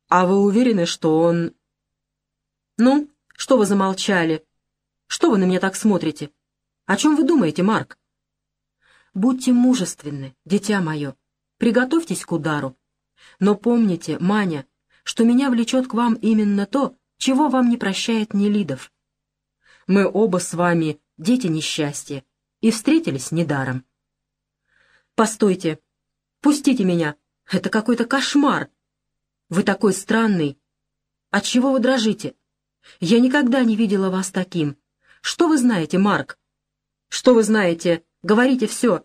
А вы уверены, что он... Ну, что вы замолчали? Что вы на меня так смотрите? О чем вы думаете, Марк? Будьте мужественны, дитя мое. Приготовьтесь к удару. Но помните, Маня, что меня влечет к вам именно то, чего вам не прощает Нелидов. Мы оба с вами дети несчастья и встретились недаром. Постойте, пустите меня, это какой-то кошмар. Вы такой странный. Отчего вы дрожите? Я никогда не видела вас таким. Что вы знаете, Марк? Что вы знаете? Говорите все.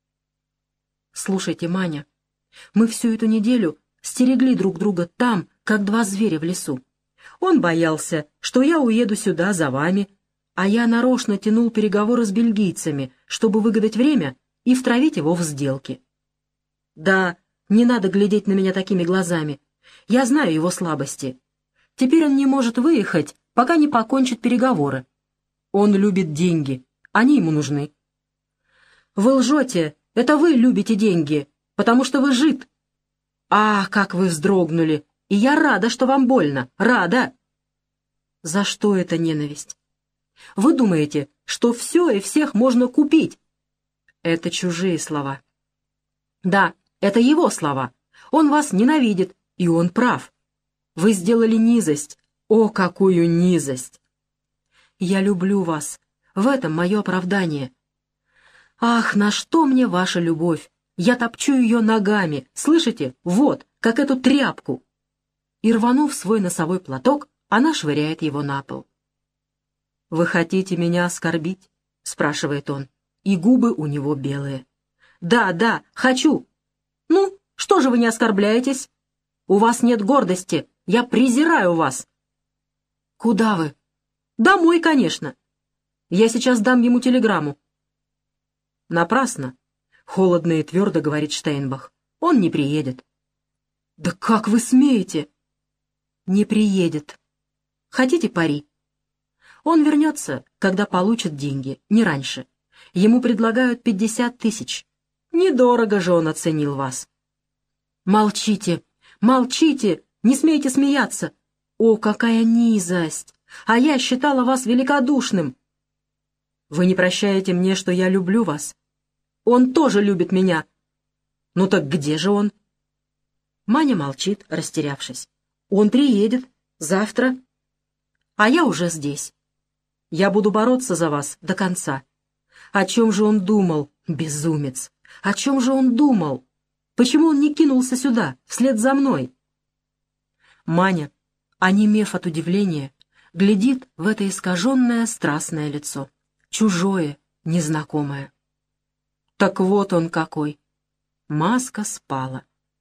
Слушайте, Маня, мы всю эту неделю стерегли друг друга там, как два зверя в лесу. Он боялся, что я уеду сюда за вами, а я нарочно тянул переговоры с бельгийцами, чтобы выгадать время и втравить его в сделки. Да, не надо глядеть на меня такими глазами. Я знаю его слабости. Теперь он не может выехать, пока не покончит переговоры. Он любит деньги, они ему нужны. Вы лжете, это вы любите деньги, потому что вы жид. А, как вы вздрогнули, и я рада, что вам больно, рада. За что эта ненависть? Вы думаете, что все и всех можно купить? Это чужие слова. Да, это его слова. Он вас ненавидит, и он прав. Вы сделали низость. О, какую низость! Я люблю вас. В этом мое оправдание. Ах, на что мне ваша любовь? Я топчу ее ногами, слышите? Вот, как эту тряпку. И, рванув свой носовой платок, она швыряет его на пол. «Вы хотите меня оскорбить?» — спрашивает он, и губы у него белые. «Да, да, хочу. Ну, что же вы не оскорбляетесь? У вас нет гордости, я презираю вас». «Куда вы?» «Домой, конечно. Я сейчас дам ему телеграмму». «Напрасно», — холодно и твердо говорит Штейнбах. «Он не приедет». «Да как вы смеете?» «Не приедет. Хотите пари?» Он вернется, когда получит деньги, не раньше. Ему предлагают 50 тысяч. Недорого же он оценил вас. Молчите, молчите, не смейте смеяться. О, какая низость! А я считала вас великодушным. Вы не прощаете мне, что я люблю вас. Он тоже любит меня. Ну так где же он? Маня молчит, растерявшись. Он приедет завтра, а я уже здесь. Я буду бороться за вас до конца. О чем же он думал, безумец? О чем же он думал? Почему он не кинулся сюда, вслед за мной? Маня, онемев от удивления, глядит в это искаженное страстное лицо. Чужое, незнакомое. Так вот он какой. Маска спала.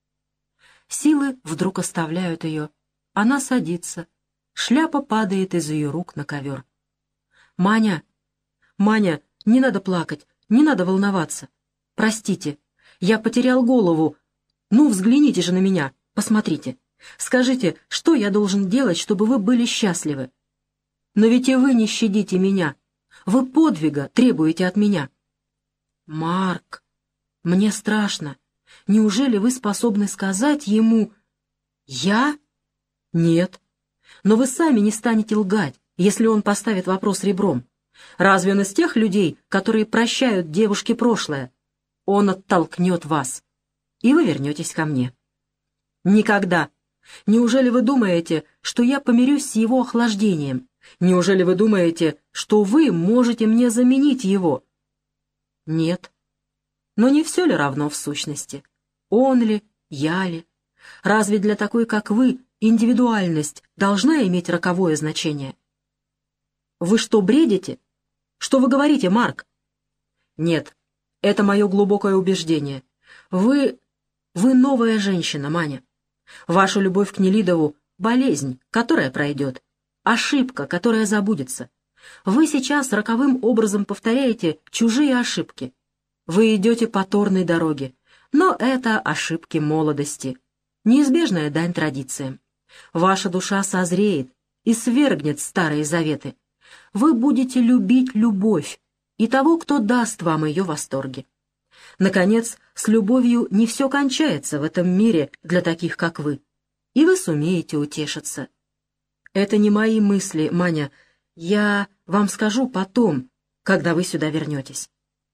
Силы вдруг оставляют ее. Она садится. Шляпа падает из ее рук на ковер. «Маня! Маня, не надо плакать, не надо волноваться. Простите, я потерял голову. Ну, взгляните же на меня, посмотрите. Скажите, что я должен делать, чтобы вы были счастливы? Но ведь и вы не щадите меня. Вы подвига требуете от меня». «Марк, мне страшно. Неужели вы способны сказать ему...» «Я? Нет. Но вы сами не станете лгать, если он поставит вопрос ребром. Разве он из тех людей, которые прощают девушке прошлое? Он оттолкнет вас, и вы вернетесь ко мне». «Никогда. Неужели вы думаете, что я помирюсь с его охлаждением? Неужели вы думаете, что вы можете мне заменить его?» «Нет. Но не все ли равно в сущности? Он ли, я ли? Разве для такой, как вы, индивидуальность должна иметь роковое значение?» «Вы что, бредите? Что вы говорите, Марк?» «Нет, это мое глубокое убеждение. Вы новая женщина, Маня. Ваша любовь к Нелидову — болезнь, которая пройдет, ошибка, которая забудется. Вы сейчас роковым образом повторяете чужие ошибки. Вы идете по торной дороге, но это ошибки молодости, неизбежная дань традициям. Ваша душа созреет и свергнет старые заветы. Вы будете любить любовь и того, кто даст вам ее восторги. Наконец, с любовью не все кончается в этом мире для таких, как вы. и вы сумеете утешиться. Это не мои мысли, Маня. Я вам скажу потом, когда вы сюда вернетесь.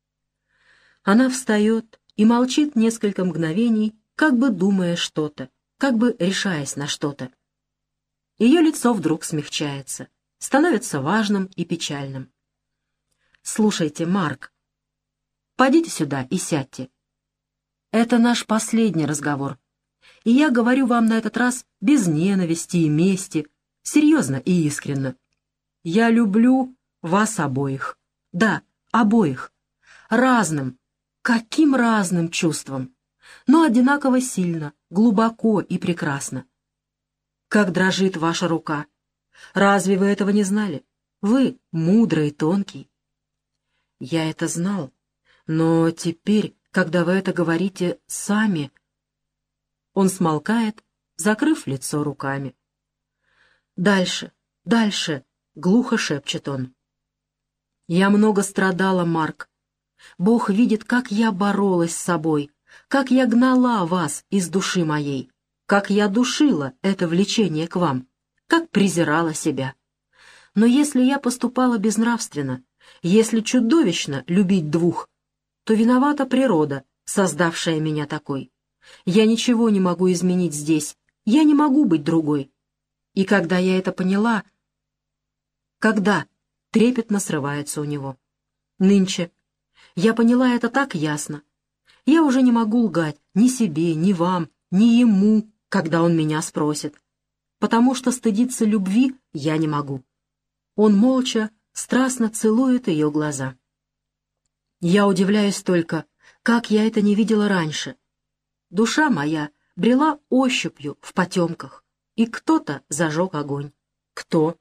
Она встает и молчит несколько мгновений, как бы думая что-то, как бы решаясь на что-то. Ее лицо вдруг смягчается, становится важным и печальным. «Слушайте, Марк, подите сюда и сядьте. Это наш последний разговор, и я говорю вам на этот раз без ненависти и мести, серьезно и искренно. Я люблю вас обоих. Да, обоих. Разным, каким разным чувством, но одинаково сильно, глубоко и прекрасно. Как дрожит ваша рука. Разве вы этого не знали? Вы мудрый, тонкий. Я это знал, но теперь, когда вы это говорите сами... Он смолкает, закрыв лицо руками. «Дальше, дальше», — глухо шепчет он. «Я много страдала, Марк. Бог видит, как я боролась с собой, как я гнала вас из души моей, как я душила это влечение к вам, как презирала себя. Но если я поступала безнравственно, если чудовищно любить двух, то виновата природа, создавшая меня такой. Я ничего не могу изменить здесь, я не могу быть другой. И когда я это поняла... Когда? Трепетно срывается у него. Нынче. Я поняла это так ясно. Я уже не могу лгать ни себе, ни вам, ни ему, когда он меня спросит. Потому что стыдиться любви я не могу. Он молча, страстно целует ее глаза. Я удивляюсь только, как я это не видела раньше. Душа моя брела ощупью в потемках, и кто-то зажег огонь. Кто?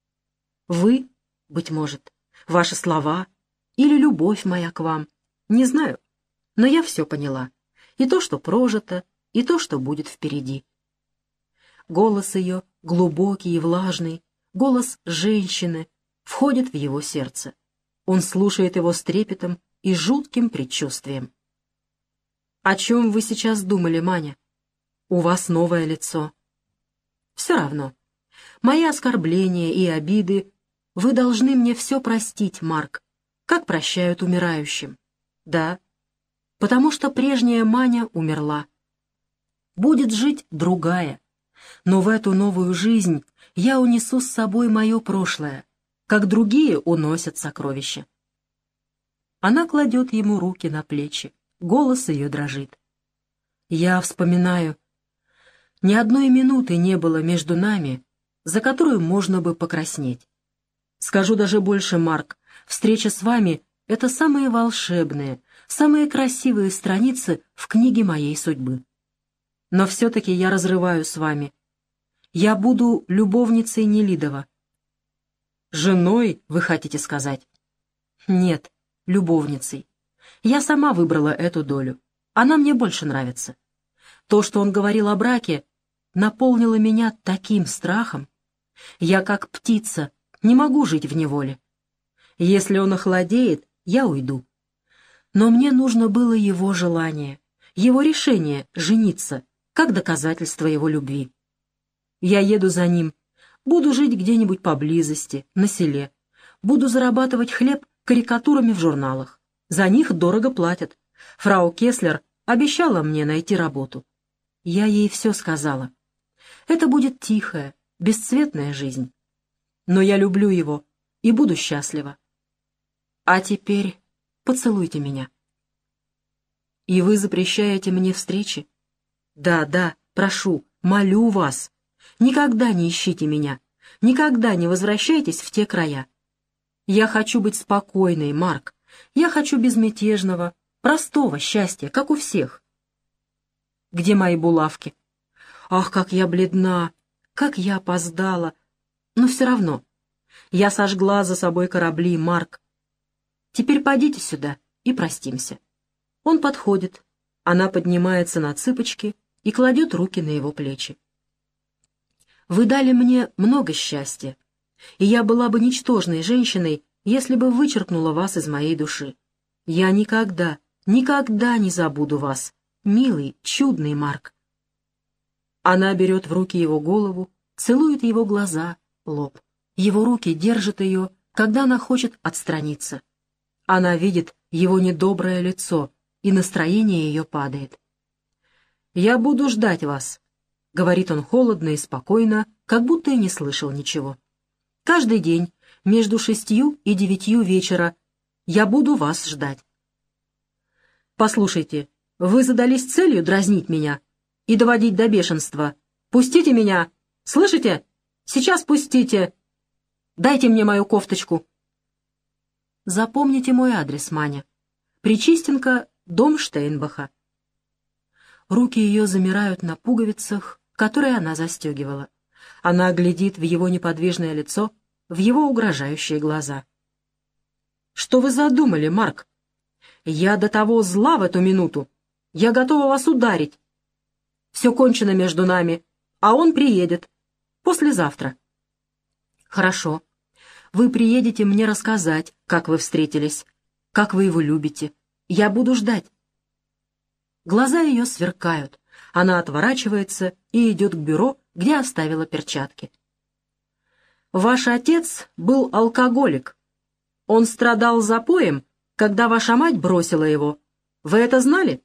Вы, быть может, ваши слова или любовь моя к вам. Не знаю, но я все поняла. И то, что прожито, и то, что будет впереди. Голос ее, глубокий и влажный, голос женщины, входит в его сердце. Он слушает его с трепетом и жутким предчувствием. «О чем вы сейчас думали, Маня? У вас новое лицо. Все равно. Мои оскорбления и обиды, вы должны мне все простить, Марк, как прощают умирающим. Да, потому что прежняя Маня умерла. Будет жить другая, но в эту новую жизнь я унесу с собой мое прошлое, как другие уносят сокровища». Она кладет ему руки на плечи. Голос ее дрожит. Я вспоминаю, ни одной минуты не было между нами, за которую можно бы покраснеть. Скажу даже больше, Марк, встреча с вами — это самые волшебные, самые красивые страницы в книге моей судьбы. Но все-таки я разрываю с вами. Я буду любовницей Нелидова. Женой, вы хотите сказать? Нет, любовницей. Я сама выбрала эту долю. Она мне больше нравится. То, что он говорил о браке, наполнило меня таким страхом. Я, как птица, не могу жить в неволе. Если он охладеет, я уйду. Но мне нужно было его желание, его решение жениться, как доказательство его любви. Я еду за ним, буду жить где-нибудь поблизости, на селе, буду зарабатывать хлеб карикатурами в журналах. За них дорого платят. Фрау Кеслер обещала мне найти работу. Я ей все сказала. Это будет тихая, бесцветная жизнь. Но я люблю его и буду счастлива. А теперь поцелуйте меня. И вы запрещаете мне встречи? Да, да, прошу, молю вас. Никогда не ищите меня. Никогда не возвращайтесь в те края. Я хочу быть спокойной, Марк. Я хочу безмятежного, простого счастья, как у всех. Где мои булавки? Ах, как я бледна, как я опоздала. Но все равно. Я сожгла за собой корабли, Марк. Теперь подите сюда и простимся. Он подходит. Она поднимается на цыпочки и кладет руки на его плечи. Вы дали мне много счастья, и я была бы ничтожной женщиной, если бы вычеркнула вас из моей души. Я никогда, никогда не забуду вас, милый, чудный Марк. Она берет в руки его голову, целует его глаза, лоб. Его руки держат ее, когда она хочет отстраниться. Она видит его недоброе лицо, и настроение ее падает. «Я буду ждать вас», — говорит он холодно и спокойно, как будто и не слышал ничего. «Каждый день между 6 и 9 вечера я буду вас ждать». «Послушайте, вы задались целью дразнить меня и доводить до бешенства. Пустите меня! Слышите? Сейчас пустите! Дайте мне мою кофточку!» Запомните мой адрес, Маня. Причистенко, дом Штейнбаха. Руки ее замирают на пуговицах, которые она застегивала. Она глядит в его неподвижное лицо, в его угрожающие глаза. «Что вы задумали, Марк? Я до того зла в эту минуту. Я готова вас ударить. Все кончено между нами, а он приедет. Послезавтра». «Хорошо. Вы приедете мне рассказать, как вы встретились, как вы его любите. Я буду ждать». Глаза ее сверкают. Она отворачивается и идет к бюро, где оставила перчатки. «Ваш отец был алкоголик. Он страдал запоем, когда ваша мать бросила его. Вы это знали?»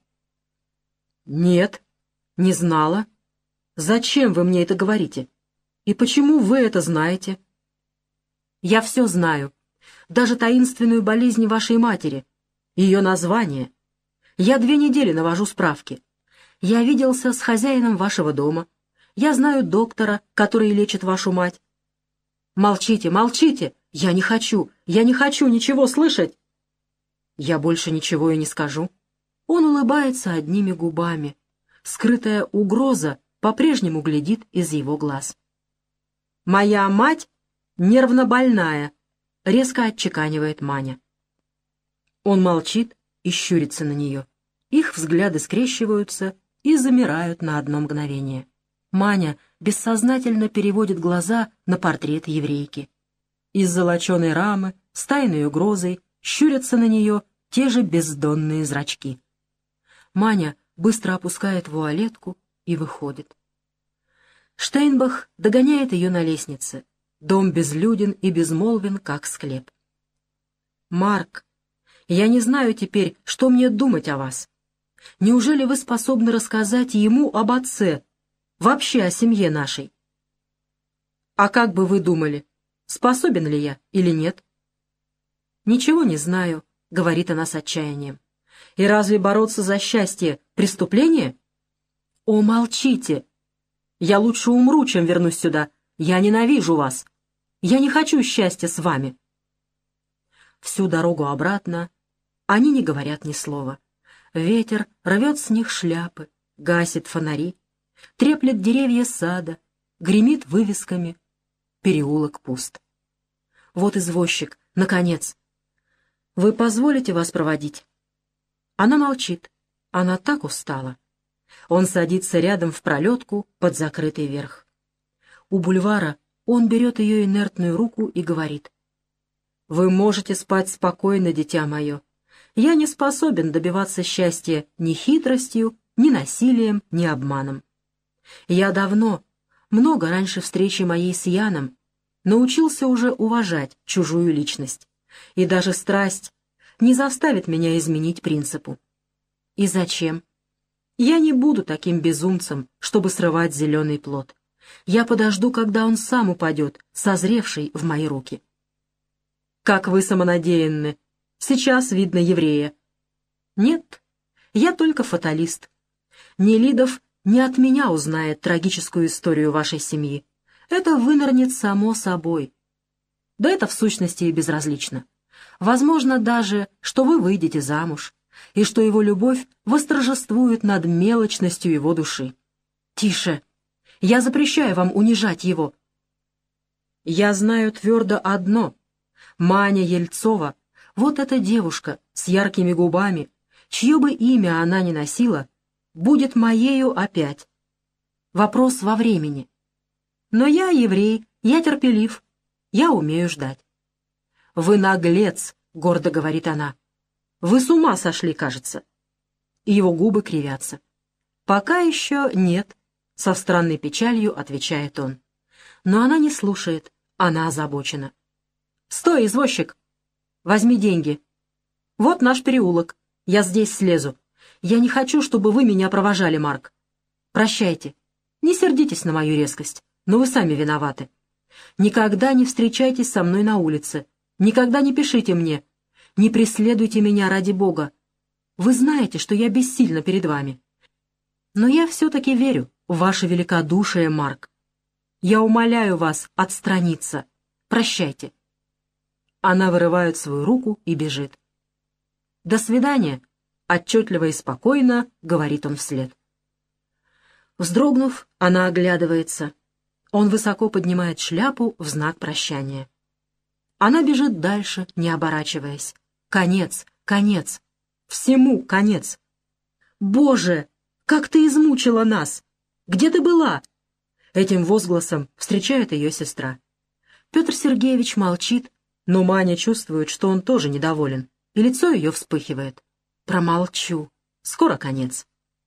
«Нет, не знала. Зачем вы мне это говорите? И почему вы это знаете?» «Я все знаю. Даже таинственную болезнь вашей матери. Ее название. Я 2 недели навожу справки. Я виделся с хозяином вашего дома. Я знаю доктора, который лечит вашу мать». «Молчите, молчите! Я не хочу ничего слышать!» «Я больше ничего и не скажу». Он улыбается одними губами. Скрытая угроза по-прежнему глядит из его глаз. «Моя мать нервно больная», — резко отчеканивает Маня. Он молчит и щурится на нее. Их взгляды скрещиваются и замирают на одно мгновение. Маня бессознательно переводит глаза на портрет еврейки. Из золоченой рамы с тайной угрозой щурятся на нее те же бездонные зрачки. Маня быстро опускает вуалетку и выходит. Штейнбах догоняет ее на лестнице. Дом безлюден и безмолвен, как склеп. «Марк, я не знаю теперь, что мне думать о вас. Неужели вы способны рассказать ему об отце, вообще о семье нашей?» «А как бы вы думали, способен ли я или нет?» «Ничего не знаю», — говорит она с отчаянием. «И разве бороться за счастье — преступление?» «О, молчите! Я лучше умру, чем вернусь сюда. Я ненавижу вас. Я не хочу счастья с вами». Всю дорогу обратно они не говорят ни слова. Ветер рвет с них шляпы, гасит фонари, треплет деревья сада, гремит вывесками. Переулок пуст. Вот извозчик, наконец. «Вы позволите вас проводить?» Она молчит. Она так устала. Он садится рядом в пролетку под закрытый верх. У бульвара он берет ее инертную руку и говорит: «Вы можете спать спокойно, дитя мое. Я не способен добиваться счастья ни хитростью, ни насилием, ни обманом. Я давно, много раньше встречи моей с Яном, научился уже уважать чужую личность, и даже страсть не заставит меня изменить принципу. И зачем? Я не буду таким безумцем, чтобы срывать зеленый плод. Я подожду, когда он сам упадет, созревший в мои руки». «Как вы самонадеянны! Сейчас видно еврея». «Нет, я только фаталист. Нелидов не от меня узнает трагическую историю вашей семьи. Это вынырнет само собой. Да это в сущности и безразлично. Возможно даже, что вы выйдете замуж, и что его любовь восторжествует над мелочностью его души. Тише! Я запрещаю вам унижать его. Я знаю твердо одно. Маня Ельцова, вот эта девушка с яркими губами, чье бы имя она ни носила, будет моею опять. Вопрос во времени. Но я еврей, я терпелив, я умею ждать». «Вы наглец», — гордо говорит она. «Вы с ума сошли, кажется». И его губы кривятся. «Пока еще нет. — со странной печалью отвечает он. Но она не слушает, она озабочена. «Стой, извозчик! Возьми деньги. Вот наш переулок. Я здесь слезу. Я не хочу, чтобы вы меня провожали, Марк. Прощайте. Не сердитесь на мою резкость, но вы сами виноваты. Никогда не встречайтесь со мной на улице. Никогда не пишите мне. Не преследуйте меня ради Бога. Вы знаете, что я бессильна перед вами. Но я все-таки верю в ваше великодушие, Марк. Я умоляю вас отстраниться. Прощайте». Она вырывает свою руку и бежит. «До свидания», — отчетливо и спокойно говорит он вслед. Вздрогнув, она оглядывается. Он высоко поднимает шляпу в знак прощания. Она бежит дальше, не оборачиваясь. Конец, конец. Всему конец. «Боже, как ты измучила нас! Где ты была?» Этим возгласом встречает ее сестра. Петр Сергеевич молчит, но Маня чувствует, что он тоже недоволен, и лицо ее вспыхивает. «Промолчу. Скоро конец».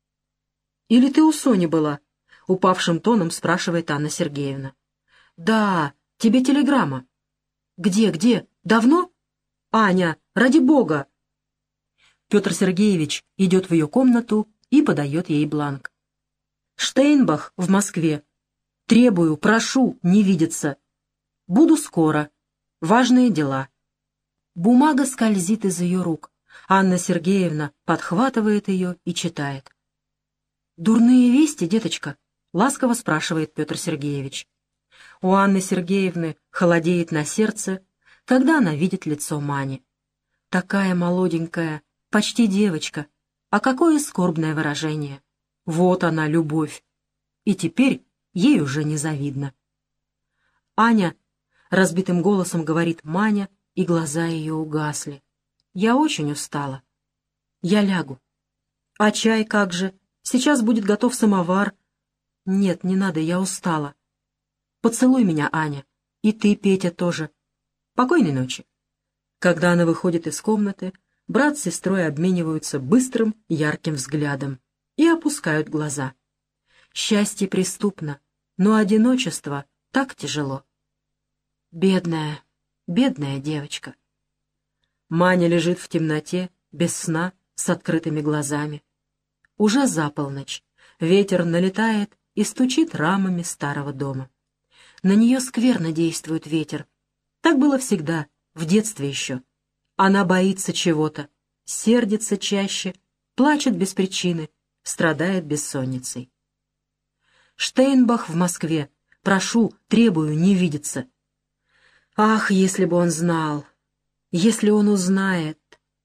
«Или ты у Сони была?» — упавшим тоном спрашивает Анна Сергеевна. «Да, тебе телеграмма». «Где? Давно?» «Аня, ради бога!» Петр Сергеевич идет в ее комнату и подает ей бланк. «Штейнбах в Москве. Требую, прошу, не видеться. Буду скоро. Важные дела». Бумага скользит из ее рук. Анна Сергеевна подхватывает ее и читает. «Дурные вести, деточка?» — ласково спрашивает Петр Сергеевич. У Анны Сергеевны холодеет на сердце, когда она видит лицо Мани. Такая молоденькая, почти девочка, а какое скорбное выражение. Вот она, любовь. И теперь ей уже не завидно. «Аня», — разбитым голосом говорит Маня, и глаза ее угасли. «Я очень устала. Я лягу». «А чай как же? Сейчас будет готов самовар». «Нет, не надо, я устала». «Поцелуй меня, Аня. И ты, Петя, тоже. Покойной ночи». Когда она выходит из комнаты, брат с сестрой обмениваются быстрым, ярким взглядом и опускают глаза. Счастье преступно, но одиночество так тяжело. Бедная, бедная девочка. Маня лежит в темноте, без сна, с открытыми глазами. Уже за полночь. Ветер налетает и стучит рамами старого дома. На нее скверно действует ветер. Так было всегда, в детстве еще. Она боится чего-то, сердится чаще, плачет без причины, страдает бессонницей. Штейнбах в Москве. Прошу, требую, не видеться. Ах, если бы он знал, если он узнает.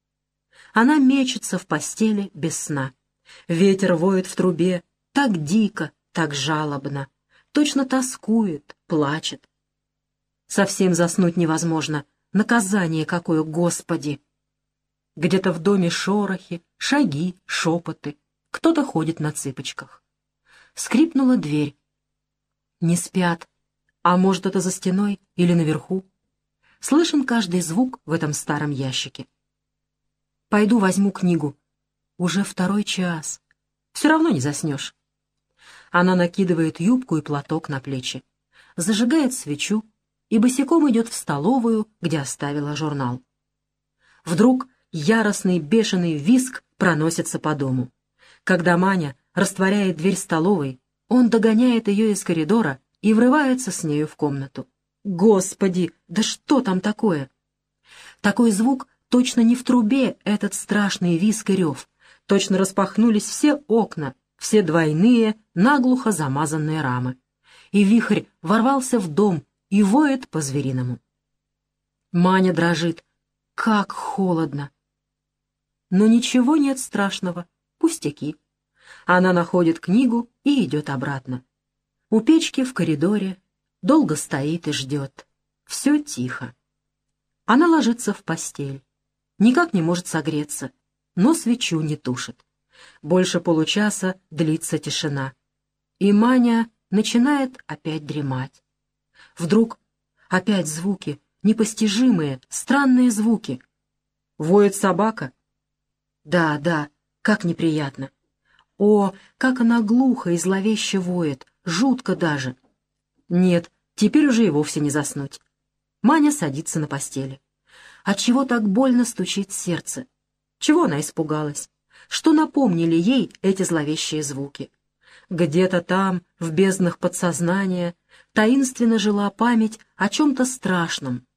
Она мечется в постели без сна. Ветер воет в трубе, так дико, так жалобно. Точно тоскует, плачет. Совсем заснуть невозможно. Наказание какое, Господи! Где-то в доме шорохи, шаги, шепоты. Кто-то ходит на цыпочках. Скрипнула дверь. Не спят. А может, это за стеной или наверху? Слышен каждый звук в этом старом ящике. Пойду возьму книгу. Уже 2 час. Все равно не заснешь. Она накидывает юбку и платок на плечи, зажигает свечу и босиком идет в столовую, где оставила журнал. Вдруг яростный бешеный визг проносится по дому. Когда Маня растворяет дверь столовой, он догоняет ее из коридора и врывается с нею в комнату. Господи, да что там такое? Такой звук точно не в трубе, этот страшный визг и рев. Точно распахнулись все окна, все двойные, наглухо замазанные рамы. И вихрь ворвался в дом и воет по-звериному. Маня дрожит. Как холодно! Но ничего нет страшного, пустяки. Она находит книгу и идет обратно. У печки в коридоре долго стоит и ждет. Все тихо. Она ложится в постель. Никак не может согреться, но свечу не тушит. Больше получаса длится тишина. И Маня начинает опять дремать. Вдруг опять звуки, непостижимые, странные звуки. Воет собака? Да, как неприятно. О, как она глухо и зловеще воет, жутко даже. Нет, теперь уже и вовсе не заснуть. Маня садится на постели. Отчего так больно стучит сердце? Чего она испугалась? Что напомнили ей эти зловещие звуки? Где-то там, в безднах подсознания, таинственно жила память о чем-то страшном,